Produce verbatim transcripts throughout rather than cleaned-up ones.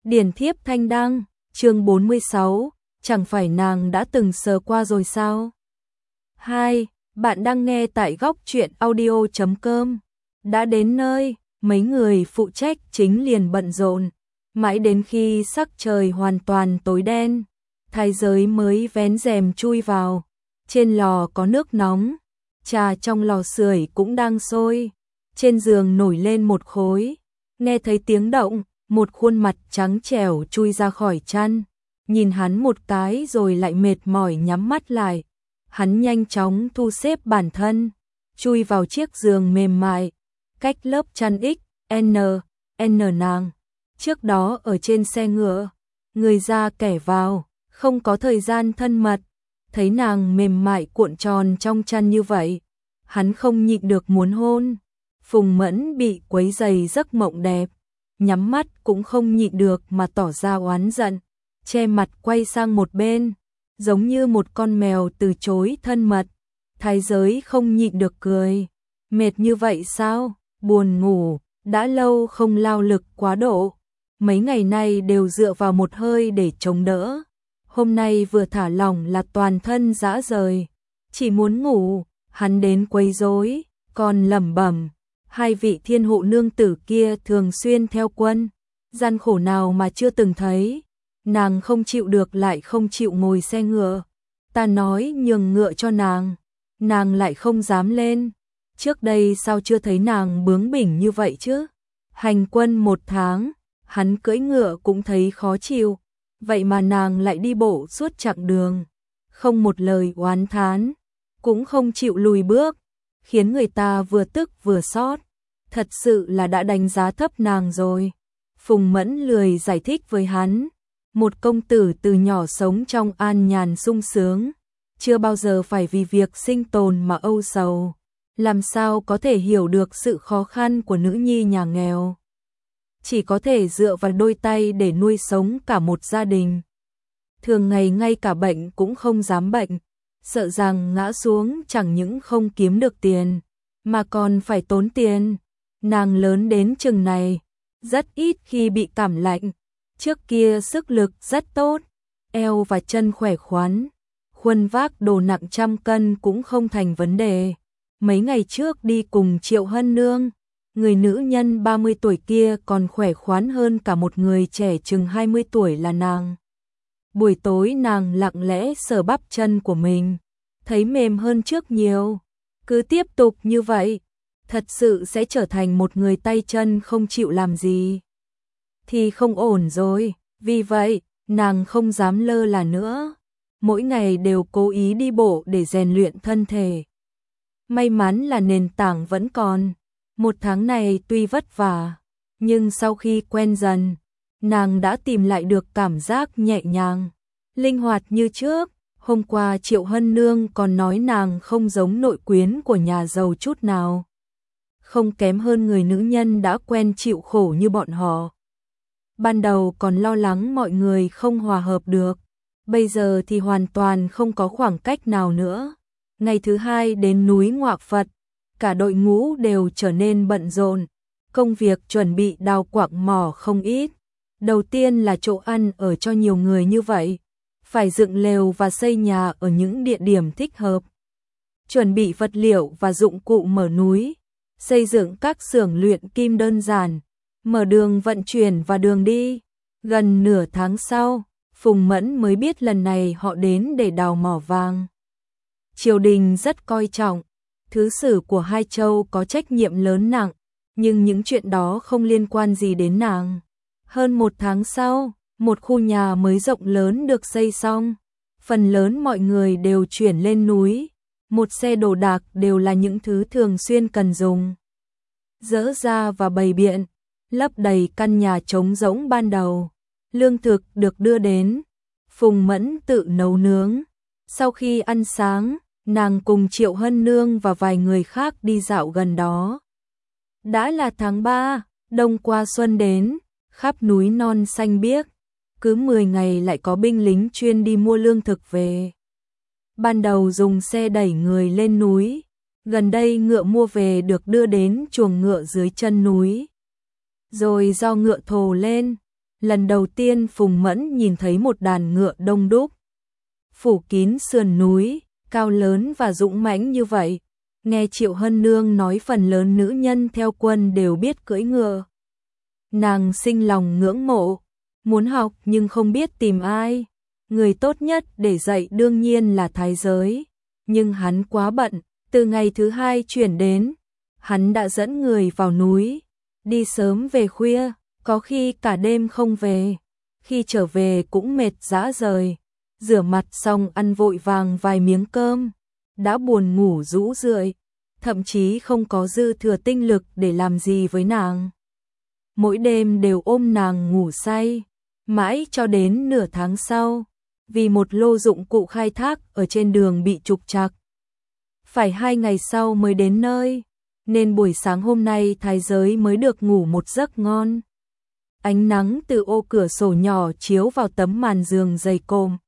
Điển thiếp thanh đăng, chương bốn mươi sáu, chẳng phải nàng đã từng sờ qua rồi sao? hai. Bạn đang nghe tại góc truyện audio chấm com. Đã đến nơi, mấy người phụ trách chính liền bận rộn, mãi đến khi sắc trời hoàn toàn tối đen, thái giới mới vén rèm chui vào. Trên lò có nước nóng, trà trong lò sưởi cũng đang sôi, trên giường nổi lên một khối. Nghe thấy tiếng động, một khuôn mặt trắng trẻo chui ra khỏi chăn, nhìn hắn một cái rồi lại mệt mỏi nhắm mắt lại. Hắn nhanh chóng thu xếp bản thân, chui vào chiếc giường mềm mại, cách lớp chăn X, N, N nàng. Trước đó ở trên xe ngựa, người ra kẻ vào, không có thời gian thân mật. Thấy nàng mềm mại cuộn tròn trong chăn như vậy, hắn không nhịn được muốn hôn. Phùng Mẫn bị quấy rầy giấc mộng đẹp, nhắm mắt cũng không nhịn được mà tỏ ra oán giận, che mặt quay sang một bên, giống như một con mèo từ chối thân mật. Thái giới không nhịn được cười, mệt như vậy sao, buồn ngủ, đã lâu không lao lực quá độ, mấy ngày nay đều dựa vào một hơi để chống đỡ. Hôm nay vừa thả lỏng là toàn thân rã rời, chỉ muốn ngủ. Hắn đến quấy rối, còn lẩm bẩm, hai vị thiên hộ nương tử kia thường xuyên theo quân, gian khổ nào mà chưa từng thấy. Nàng không chịu được lại không chịu ngồi xe ngựa, ta nói nhường ngựa cho nàng, nàng lại không dám lên. Trước đây sao chưa thấy nàng bướng bỉnh như vậy chứ? Hành quân một tháng, hắn cưỡi ngựa cũng thấy khó chịu, vậy mà nàng lại đi bộ suốt chặng đường, không một lời oán thán, cũng không chịu lùi bước, khiến người ta vừa tức vừa xót. Thật sự là đã đánh giá thấp nàng rồi. Phùng Mẫn lười giải thích với hắn, một công tử từ nhỏ sống trong an nhàn sung sướng, chưa bao giờ phải vì việc sinh tồn mà âu sầu, làm sao có thể hiểu được sự khó khăn của nữ nhi nhà nghèo, chỉ có thể dựa vào đôi tay để nuôi sống cả một gia đình. Thường ngày ngay cả bệnh cũng không dám bệnh, sợ rằng ngã xuống chẳng những không kiếm được tiền, mà còn phải tốn tiền. Nàng lớn đến chừng này, rất ít khi bị cảm lạnh, trước kia sức lực rất tốt, eo và chân khỏe khoắn, khuân vác đồ nặng trăm cân cũng không thành vấn đề. Mấy ngày trước đi cùng Triệu Hân Nương, người nữ nhân ba mươi tuổi kia còn khỏe khoắn hơn cả một người trẻ chừng hai mươi tuổi là nàng. Buổi tối nàng lặng lẽ sờ bắp chân của mình, thấy mềm hơn trước nhiều. Cứ tiếp tục như vậy, thật sự sẽ trở thành một người tay chân không chịu làm gì thì không ổn rồi. Vì vậy, nàng không dám lơ là nữa, mỗi ngày đều cố ý đi bộ để rèn luyện thân thể. May mắn là nền tảng vẫn còn. Một tháng này tuy vất vả, nhưng sau khi quen dần, nàng đã tìm lại được cảm giác nhẹ nhàng, linh hoạt như trước. Hôm qua Triệu Hân Nương còn nói nàng không giống nội quyến của nhà giàu chút nào, không kém hơn người nữ nhân đã quen chịu khổ như bọn họ. Ban đầu còn lo lắng mọi người không hòa hợp được, bây giờ thì hoàn toàn không có khoảng cách nào nữa. Ngày thứ hai đến núi Ngọa Phật, cả đội ngũ đều trở nên bận rộn, công việc chuẩn bị đào quặng mỏ không ít. Đầu tiên là chỗ ăn ở cho nhiều người như vậy, phải dựng lều và xây nhà ở những địa điểm thích hợp, chuẩn bị vật liệu và dụng cụ mở núi, xây dựng các xưởng luyện kim đơn giản, mở đường vận chuyển và đường đi. Gần nửa tháng sau, Phùng Mẫn mới biết lần này họ đến để đào mỏ vàng. Triều đình rất coi trọng, thứ sử của hai châu có trách nhiệm lớn nặng, nhưng những chuyện đó không liên quan gì đến nàng. Hơn một tháng sau, một khu nhà mới rộng lớn được xây xong, phần lớn mọi người đều chuyển lên núi, một xe đồ đạc đều là những thứ thường xuyên cần dùng, dỡ ra và bày biện, lấp đầy căn nhà trống rỗng ban đầu. Lương thực được đưa đến, Phùng Mẫn tự nấu nướng. Sau khi ăn sáng, nàng cùng Triệu Hân Nương và vài người khác đi dạo gần đó. Đã là tháng ba, đông qua xuân đến, khắp núi non xanh biếc, cứ mười ngày lại có binh lính chuyên đi mua lương thực về. Ban đầu dùng xe đẩy người lên núi, gần đây ngựa mua về được đưa đến chuồng ngựa dưới chân núi, rồi do ngựa thồ lên, Lần đầu tiên Phùng Mẫn nhìn thấy một đàn ngựa đông đúc, phủ kín sườn núi, cao lớn và dũng mãnh như vậy. Nghe Triệu Hân Nương nói phần lớn nữ nhân theo quân đều biết cưỡi ngựa. Nàng sinh lòng ngưỡng mộ, muốn học nhưng không biết tìm ai. Người tốt nhất để dạy đương nhiên là Thái Giới, nhưng hắn quá bận, từ ngày thứ hai chuyển đến, hắn đã dẫn người vào núi, đi sớm về khuya, có khi cả đêm không về, khi trở về cũng mệt rã rời, rửa mặt xong ăn vội vàng vài miếng cơm, đã buồn ngủ rũ rượi, thậm chí không có dư thừa tinh lực để làm gì với nàng. Mỗi đêm đều ôm nàng ngủ say, mãi cho đến nửa tháng sau, vì một lô dụng cụ khai thác ở trên đường bị trục trặc. Phải hai ngày sau mới đến nơi, nên buổi sáng hôm nay Thái Giới mới được ngủ một giấc ngon. Ánh nắng từ ô cửa sổ nhỏ chiếu vào tấm màn giường dày cộm.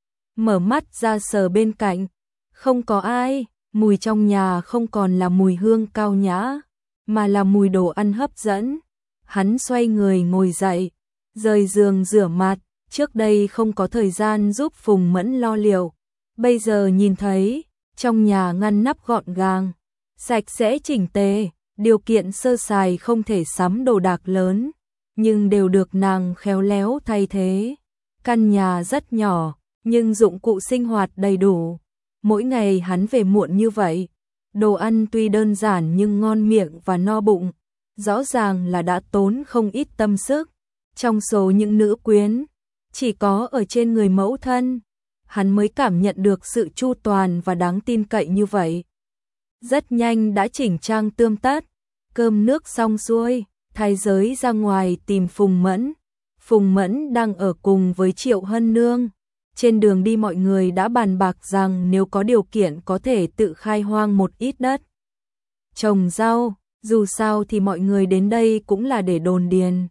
Mở mắt ra sờ bên cạnh, không có ai, mùi trong nhà không còn là mùi hương cao nhã, mà là mùi đồ ăn hấp dẫn. Hắn xoay người ngồi dậy, rời giường rửa mặt, trước đây không có thời gian giúp Phùng Mẫn lo liệu. Bây giờ nhìn thấy, trong nhà ngăn nắp gọn gàng, sạch sẽ chỉnh tề, điều kiện sơ sài không thể sắm đồ đạc lớn, nhưng đều được nàng khéo léo thay thế. Căn nhà rất nhỏ, nhưng dụng cụ sinh hoạt đầy đủ. Mỗi ngày hắn về muộn như vậy, đồ ăn tuy đơn giản nhưng ngon miệng và no bụng, rõ ràng là đã tốn không ít tâm sức. Trong số những nữ quyến, chỉ có ở trên người mẫu thân, hắn mới cảm nhận được sự chu toàn và đáng tin cậy như vậy. Rất nhanh đã chỉnh trang tươm tất, cơm nước xong xuôi, Thái Giới ra ngoài tìm Phùng Mẫn. Phùng Mẫn đang ở cùng với Triệu Hân Nương. Trên đường đi mọi người đã bàn bạc rằng nếu có điều kiện có thể tự khai hoang một ít đất, trồng rau, dù sao thì mọi người đến đây cũng là để đồn điền.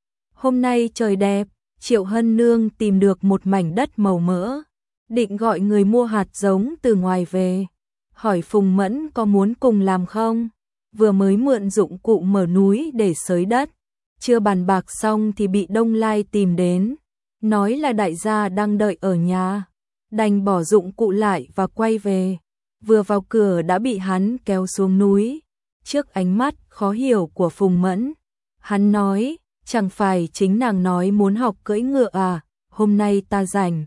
Hôm nay trời đẹp, Triệu Hân Nương tìm được một mảnh đất màu mỡ, định gọi người mua hạt giống từ ngoài về, hỏi Phùng Mẫn có muốn cùng làm không, vừa mới mượn dụng cụ mở núi để xới đất, chưa bàn bạc xong thì bị Đông Lai tìm đến, nói là đại gia đang đợi ở nhà, đành bỏ dụng cụ lại và quay về, vừa vào cửa đã bị hắn kéo xuống núi, trước ánh mắt khó hiểu của Phùng Mẫn, hắn nói, chẳng phải chính nàng nói muốn học cưỡi ngựa à, hôm nay ta rảnh.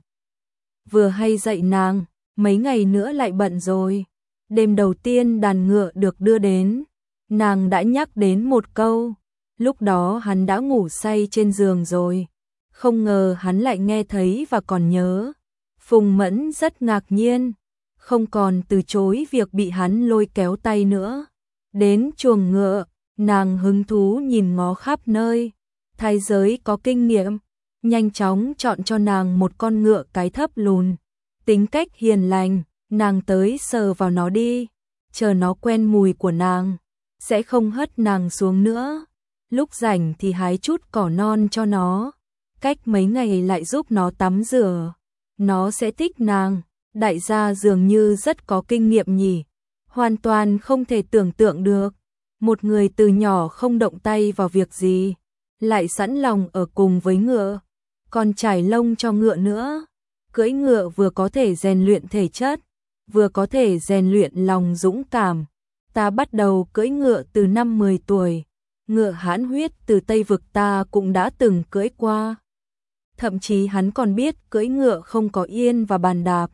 Vừa hay dạy nàng, mấy ngày nữa lại bận rồi. Đêm đầu tiên đàn ngựa được đưa đến, nàng đã nhắc đến một câu, lúc đó hắn đã ngủ say trên giường rồi. Không ngờ hắn lại nghe thấy và còn nhớ. Phùng Mẫn rất ngạc nhiên, không còn từ chối việc bị hắn lôi kéo tay nữa. Đến chuồng ngựa, nàng hứng thú nhìn ngó khắp nơi. Thái Giới có kinh nghiệm, nhanh chóng chọn cho nàng một con ngựa cái thấp lùn, tính cách hiền lành, nàng tới sờ vào nó đi, chờ nó quen mùi của nàng, sẽ không hất nàng xuống nữa. Lúc rảnh thì hái chút cỏ non cho nó, cách mấy ngày lại giúp nó tắm rửa, nó sẽ thích nàng. Đại gia dường như rất có kinh nghiệm nhỉ, hoàn toàn không thể tưởng tượng được, một người từ nhỏ không động tay vào việc gì, lại sẵn lòng ở cùng với ngựa, còn trải lông cho ngựa nữa. Cưỡi ngựa vừa có thể rèn luyện thể chất, vừa có thể rèn luyện lòng dũng cảm. Ta bắt đầu cưỡi ngựa từ năm mười tuổi, ngựa hãn huyết từ Tây Vực ta cũng đã từng cưỡi qua. Thậm chí hắn còn biết cưỡi ngựa không có yên và bàn đạp.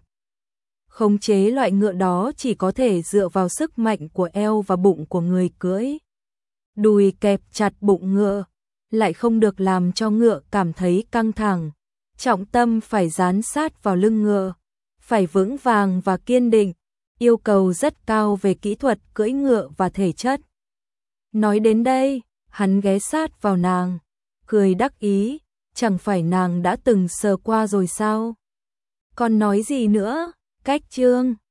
Khống chế loại ngựa đó chỉ có thể dựa vào sức mạnh của eo và bụng của người cưỡi. Đùi kẹp chặt bụng ngựa, lại không được làm cho ngựa cảm thấy căng thẳng. Trọng tâm phải dán sát vào lưng ngựa, phải vững vàng và kiên định, yêu cầu rất cao về kỹ thuật cưỡi ngựa và thể chất. Nói đến đây, hắn ghé sát vào nàng, cười đắc ý, chẳng phải nàng đã từng sờ qua rồi sao? Còn nói gì nữa? Cách chương